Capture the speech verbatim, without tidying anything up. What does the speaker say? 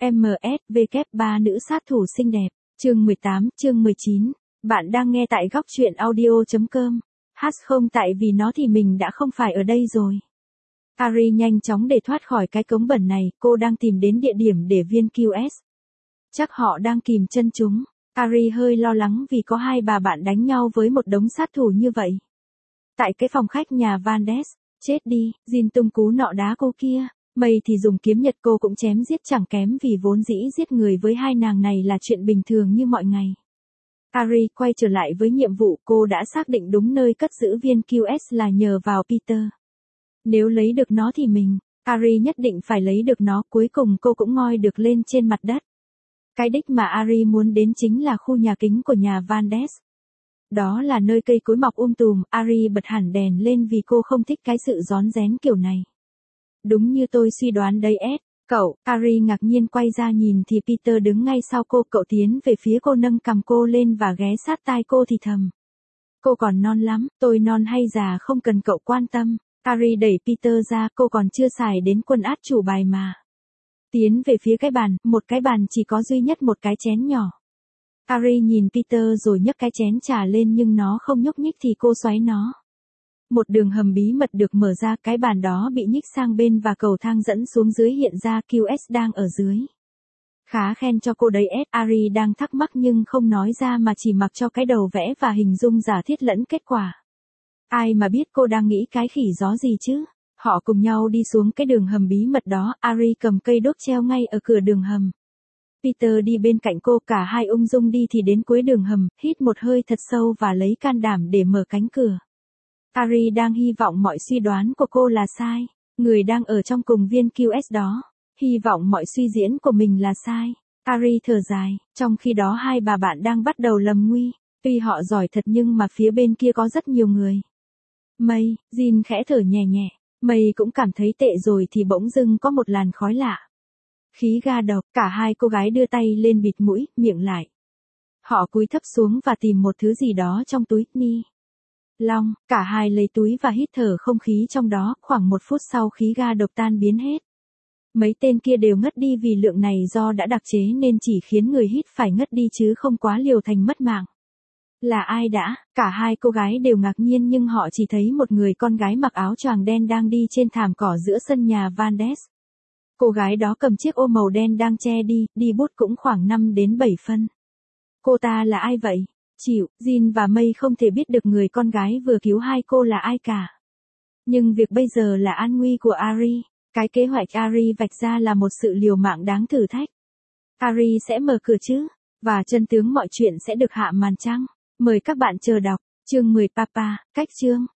em ét vê kép ba nữ sát thủ xinh đẹp, chương mười tám, chương mười chín. Bạn đang nghe tại góc truyện audio chấm com. Hát không tại vì nó thì mình đã không phải ở đây rồi. Ari nhanh chóng để thoát khỏi cái cống bẩn này, cô đang tìm đến địa điểm để viên quy ét. Chắc họ đang kìm chân chúng. Ari hơi lo lắng vì có hai bà bạn đánh nhau với một đống sát thủ như vậy. Tại cái phòng khách nhà Van Ness, chết đi, Jin tung cú nọ đá cô kia. Mây thì dùng kiếm nhật cô cũng chém giết chẳng kém vì vốn dĩ giết người với hai nàng này là chuyện bình thường như mọi ngày. Ari quay trở lại với nhiệm vụ, cô đã xác định đúng nơi cất giữ viên quy ét là nhờ vào Peter. Nếu lấy được nó thì mình, Ari nhất định phải lấy được nó, cuối cùng cô cũng ngoi được lên trên mặt đất. Cái đích mà Ari muốn đến chính là khu nhà kính của nhà Van Ness. Đó là nơi cây cối mọc um tùm, Ari bật hẳn đèn lên vì cô không thích cái sự rón rén kiểu này. Đúng như tôi suy đoán đấy Ed, cậu, Ari ngạc nhiên quay ra nhìn thì Peter đứng ngay sau cô, cậu tiến về phía cô nâng cằm cô lên và ghé sát tai cô thì thầm. Cô còn non lắm, tôi non hay già không cần cậu quan tâm. Ari đẩy Peter ra, cô còn chưa xài đến quân át chủ bài mà. Tiến về phía cái bàn, một cái bàn chỉ có duy nhất một cái chén nhỏ. Ari nhìn Peter rồi nhấc cái chén trà lên nhưng nó không nhúc nhích thì cô xoáy nó. Một đường hầm bí mật được mở ra, cái bàn đó bị nhích sang bên và cầu thang dẫn xuống dưới hiện ra quy ét đang ở dưới. Khá khen cho cô đấy Ed, Ari đang thắc mắc nhưng không nói ra mà chỉ mặc cho cái đầu vẽ và hình dung giả thiết lẫn kết quả. Ai mà biết cô đang nghĩ cái khỉ gió gì chứ. Họ cùng nhau đi xuống cái đường hầm bí mật đó, Ari cầm cây đốt treo ngay ở cửa đường hầm. Peter đi bên cạnh cô, cả hai ung dung đi thì đến cuối đường hầm, hít một hơi thật sâu và lấy can đảm để mở cánh cửa. Ari đang hy vọng mọi suy đoán của cô là sai. Người đang ở trong cùng viên quy ét đó. Hy vọng mọi suy diễn của mình là sai. Ari thở dài, trong khi đó hai bà bạn đang bắt đầu lầm nguy. Tuy họ giỏi thật nhưng mà phía bên kia có rất nhiều người. Mây, Jin khẽ thở nhẹ nhẹ. Mây cũng cảm thấy tệ rồi thì bỗng dưng có một làn khói lạ. Khí ga độc, cả hai cô gái đưa tay lên bịt mũi, miệng lại. Họ cúi thấp xuống và tìm một thứ gì đó trong túi, ni long, cả hai lấy túi và hít thở không khí trong đó, khoảng một phút sau khí ga độc tan biến hết. Mấy tên kia đều ngất đi vì lượng này do đã đặc chế nên chỉ khiến người hít phải ngất đi chứ không quá liều thành mất mạng. Là ai đã? Cả hai cô gái đều ngạc nhiên nhưng họ chỉ thấy một người con gái mặc áo choàng đen đang đi trên thảm cỏ giữa sân nhà Van Ness. Cô gái đó cầm chiếc ô màu đen đang che đi, đi bút cũng khoảng năm đến bảy phân. Cô ta là ai vậy? Chịu, Jin và Mây không thể biết được người con gái vừa cứu hai cô là ai cả. Nhưng việc bây giờ là an nguy của Ari. Cái kế hoạch Ari vạch ra là một sự liều mạng đáng thử thách. Ari sẽ mở cửa chứ? Và chân tướng mọi chuyện sẽ được hạ màn trăng. Mời các bạn chờ đọc. Chương mười Papa, cách chương.